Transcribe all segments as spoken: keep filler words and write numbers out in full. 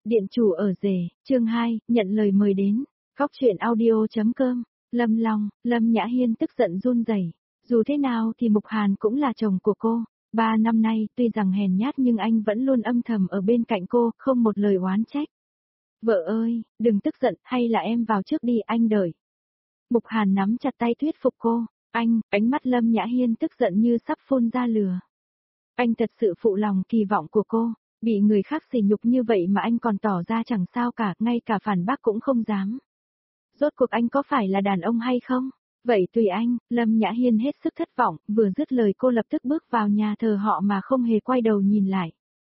Điện chủ ở rể, chương hai, nhận lời mời đến. Góc truyện audio.com, Lâm Long, Lâm Nhã Hiên tức giận run rẩy. Dù thế nào thì Mục Hàn cũng là chồng của cô. Ba năm nay, tuy rằng hèn nhát nhưng anh vẫn luôn âm thầm ở bên cạnh cô, không một lời oán trách. Vợ ơi, đừng tức giận, hay là em vào trước đi, anh đợi. Mục Hàn nắm chặt tay thuyết phục cô. Anh, ánh mắt Lâm Nhã Hiên tức giận như sắp phun ra lửa. Anh thật sự phụ lòng kỳ vọng của cô. Bị người khác sỉ nhục như vậy mà anh còn tỏ ra chẳng sao cả, ngay cả phản bác cũng không dám. Rốt cuộc anh có phải là đàn ông hay không? Vậy tùy anh, Lâm Nhã Hiên hết sức thất vọng, vừa dứt lời cô lập tức bước vào nhà thờ họ mà không hề quay đầu nhìn lại.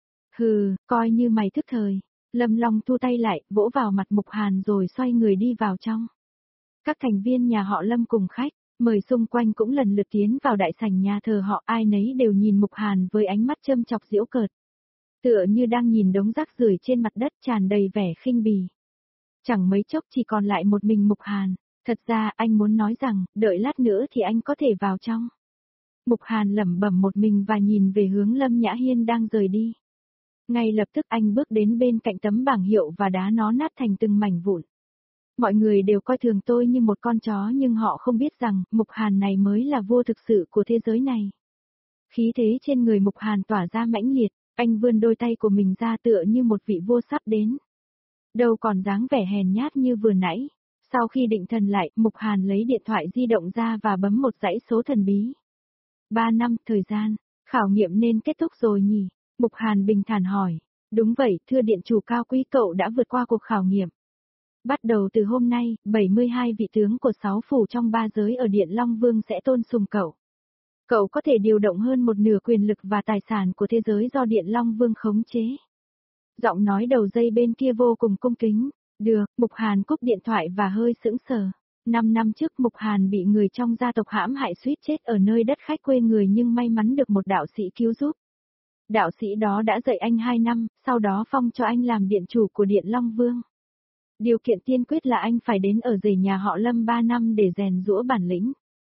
Hừ, coi như mày thức thời. Lâm Long thu tay lại, vỗ vào mặt Mục Hàn rồi xoay người đi vào trong. Các thành viên nhà họ Lâm cùng khách, mời xung quanh cũng lần lượt tiến vào đại sảnh nhà thờ họ, ai nấy đều nhìn Mục Hàn với ánh mắt châm chọc giễu cợt. Tựa như đang nhìn đống rác rưởi trên mặt đất tràn đầy vẻ khinh bỉ. Chẳng mấy chốc chỉ còn lại một mình Mục Hàn, thật ra anh muốn nói rằng, đợi lát nữa thì anh có thể vào trong. Mục Hàn lẩm bẩm một mình và nhìn về hướng Lâm Nhã Hiên đang rời đi. Ngay lập tức anh bước đến bên cạnh tấm bảng hiệu và đá nó nát thành từng mảnh vụn. Mọi người đều coi thường tôi như một con chó nhưng họ không biết rằng, Mục Hàn này mới là vua thực sự của thế giới này. Khí thế trên người Mục Hàn tỏa ra mãnh liệt. Anh vươn đôi tay của mình ra tựa như một vị vua sắp đến. Đâu còn dáng vẻ hèn nhát như vừa nãy. Sau khi định thần lại, Mục Hàn lấy điện thoại di động ra và bấm một dãy số thần bí. Ba năm, thời gian, khảo nghiệm nên kết thúc rồi nhỉ? Mục Hàn bình thản hỏi. Đúng vậy, thưa điện chủ cao quý, cậu đã vượt qua cuộc khảo nghiệm. Bắt đầu từ hôm nay, bảy mươi hai vị tướng của sáu phủ trong ba giới ở Điện Long Vương sẽ tôn sùng cậu. Cậu có thể điều động hơn một nửa quyền lực và tài sản của thế giới do Điện Long Vương khống chế. Giọng nói đầu dây bên kia vô cùng cung kính. Được, Mục Hàn cúp điện thoại và hơi sững sờ. Năm năm trước Mục Hàn bị người trong gia tộc hãm hại suýt chết ở nơi đất khách quê người nhưng may mắn được một đạo sĩ cứu giúp. Đạo sĩ đó đã dạy anh hai năm, sau đó phong cho anh làm điện chủ của Điện Long Vương. Điều kiện tiên quyết là anh phải đến ở rể nhà họ Lâm ba năm để rèn giũa bản lĩnh.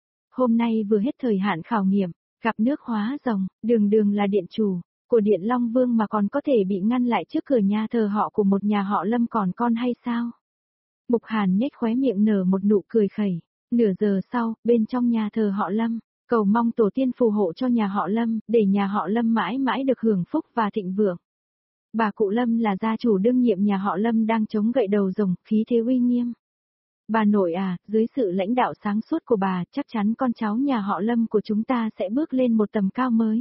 Hôm nay vừa hết thời hạn khảo nghiệm, gặp nước hóa rồng, đường đường là điện chủ của Điện Long Vương mà còn có thể bị ngăn lại trước cửa nhà thờ họ của một nhà họ Lâm còn con hay sao? Mục Hàn nhếch khóe miệng nở một nụ cười khẩy. Nửa giờ sau, bên trong nhà thờ họ Lâm, cầu mong tổ tiên phù hộ cho nhà họ Lâm, để nhà họ Lâm mãi mãi được hưởng phúc và thịnh vượng. Bà cụ Lâm là gia chủ đương nhiệm nhà họ Lâm đang chống gậy đầu rồng, khí thế uy nghiêm. Bà nội à, dưới sự lãnh đạo sáng suốt của bà, chắc chắn con cháu nhà họ Lâm của chúng ta sẽ bước lên một tầm cao mới.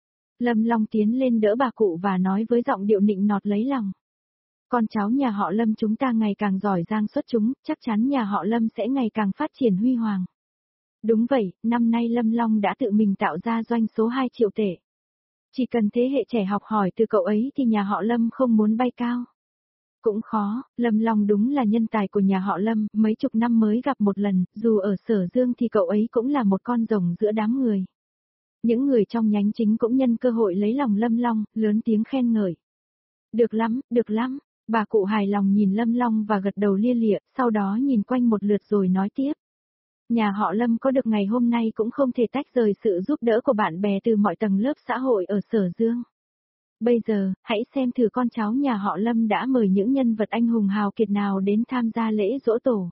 Lâm Long tiến lên đỡ bà cụ và nói với giọng điệu nịnh nọt lấy lòng. Con cháu nhà họ Lâm chúng ta ngày càng giỏi giang xuất chúng, chắc chắn nhà họ Lâm sẽ ngày càng phát triển huy hoàng. Đúng vậy, năm nay Lâm Long đã tự mình tạo ra doanh số hai triệu tệ. Chỉ cần thế hệ trẻ học hỏi từ cậu ấy thì nhà họ Lâm không muốn bay cao. Cũng khó, Lâm Long đúng là nhân tài của nhà họ Lâm, mấy chục năm mới gặp một lần, dù ở Sở Dương thì cậu ấy cũng là một con rồng giữa đám người. Những người trong nhánh chính cũng nhân cơ hội lấy lòng Lâm Long, lớn tiếng khen ngợi. Được lắm, được lắm, bà cụ hài lòng nhìn Lâm Long và gật đầu lia lịa, sau đó nhìn quanh một lượt rồi nói tiếp. Nhà họ Lâm có được ngày hôm nay cũng không thể tách rời sự giúp đỡ của bạn bè từ mọi tầng lớp xã hội ở Sở Dương. Bây giờ, hãy xem thử con cháu nhà họ Lâm đã mời những nhân vật anh hùng hào kiệt nào đến tham gia lễ giỗ tổ.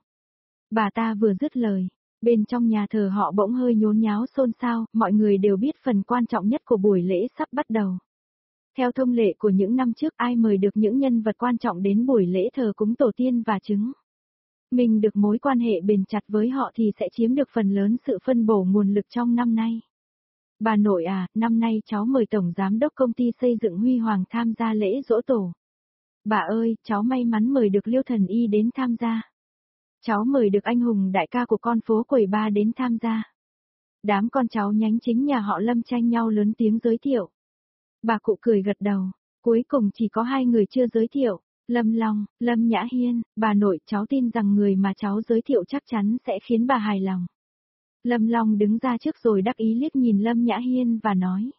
Bà ta vừa dứt lời, bên trong nhà thờ họ bỗng hơi nhốn nháo xôn xao, mọi người đều biết phần quan trọng nhất của buổi lễ sắp bắt đầu. Theo thông lệ của những năm trước, ai mời được những nhân vật quan trọng đến buổi lễ thờ cúng tổ tiên và trứng. Mình được mối quan hệ bền chặt với họ thì sẽ chiếm được phần lớn sự phân bổ nguồn lực trong năm nay. Bà nội à, năm nay cháu mời Tổng Giám đốc công ty xây dựng Huy Hoàng tham gia lễ giỗ tổ. Bà ơi, cháu may mắn mời được Liêu Thần Y đến tham gia. Cháu mời được anh hùng đại ca của con phố Quầy Ba đến tham gia. Đám con cháu nhánh chính nhà họ Lâm tranh nhau lớn tiếng giới thiệu. Bà cụ cười gật đầu, cuối cùng chỉ có hai người chưa giới thiệu. Lâm Long, Lâm Nhã Hiên, bà nội, cháu tin rằng người mà cháu giới thiệu chắc chắn sẽ khiến bà hài lòng. Lâm Long đứng ra trước rồi đắc ý liếc nhìn Lâm Nhã Hiên và nói.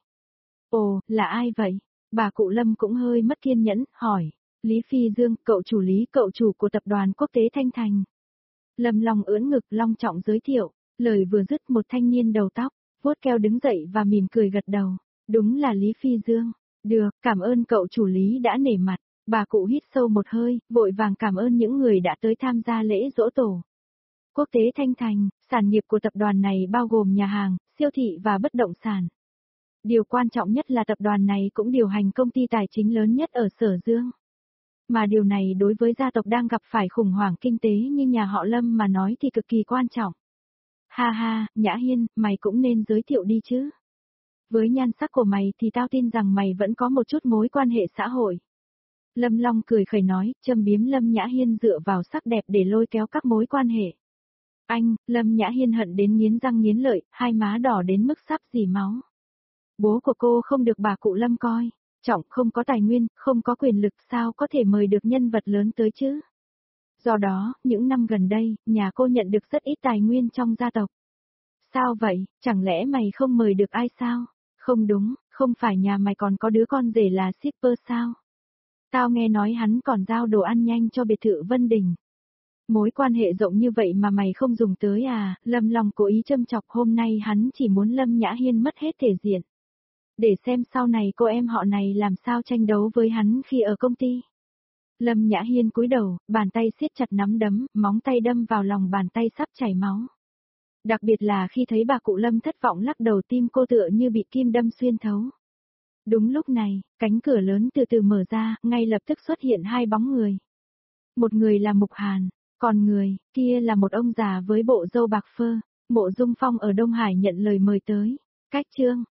Ồ, là ai vậy? Bà cụ Lâm cũng hơi mất kiên nhẫn, hỏi. Lý Phi Dương, cậu chủ Lý, cậu chủ của tập đoàn quốc tế Thanh Thành. Lâm Long ưỡn ngực long trọng giới thiệu, lời vừa dứt một thanh niên đầu tóc, vuốt keo đứng dậy và mỉm cười gật đầu. Đúng là Lý Phi Dương. Được, cảm ơn cậu chủ Lý đã nể mặt. Bà cụ hít sâu một hơi, vội vàng cảm ơn những người đã tới tham gia lễ giỗ tổ. Quốc tế Thanh Thành, sản nghiệp của tập đoàn này bao gồm nhà hàng, siêu thị và bất động sản. Điều quan trọng nhất là tập đoàn này cũng điều hành công ty tài chính lớn nhất ở Sở Dương. Mà điều này đối với gia tộc đang gặp phải khủng hoảng kinh tế như nhà họ Lâm mà nói thì cực kỳ quan trọng. Ha ha, Nhã Hiên, mày cũng nên giới thiệu đi chứ. Với nhan sắc của mày thì tao tin rằng mày vẫn có một chút mối quan hệ xã hội. Lâm Long cười khẩy nói, châm biếm Lâm Nhã Hiên dựa vào sắc đẹp để lôi kéo các mối quan hệ. Anh, Lâm Nhã Hiên hận đến nghiến răng nghiến lợi, hai má đỏ đến mức sắp rỉ máu. Bố của cô không được bà cụ Lâm coi, trọng không có tài nguyên, không có quyền lực sao có thể mời được nhân vật lớn tới chứ. Do đó, những năm gần đây, nhà cô nhận được rất ít tài nguyên trong gia tộc. Sao vậy, chẳng lẽ mày không mời được ai sao? Không đúng, không phải nhà mày còn có đứa con rể là shipper sao? Tao nghe nói hắn còn giao đồ ăn nhanh cho biệt thự Vân Đình. Mối quan hệ rộng như vậy mà mày không dùng tới à? Lâm Long cố ý châm chọc, hôm nay hắn chỉ muốn Lâm Nhã Hiên mất hết thể diện. Để xem sau này cô em họ này làm sao tranh đấu với hắn khi ở công ty. Lâm Nhã Hiên cúi đầu, bàn tay siết chặt nắm đấm, móng tay đâm vào lòng bàn tay sắp chảy máu. Đặc biệt là khi thấy bà cụ Lâm thất vọng lắc đầu, tim cô tựa như bị kim đâm xuyên thấu. Đúng lúc này, cánh cửa lớn từ từ mở ra, ngay lập tức xuất hiện hai bóng người. Một người là Mục Hàn, còn người kia là một ông già với bộ râu bạc phơ. Mộ Dung Phong ở Đông Hải nhận lời mời tới. Cách chương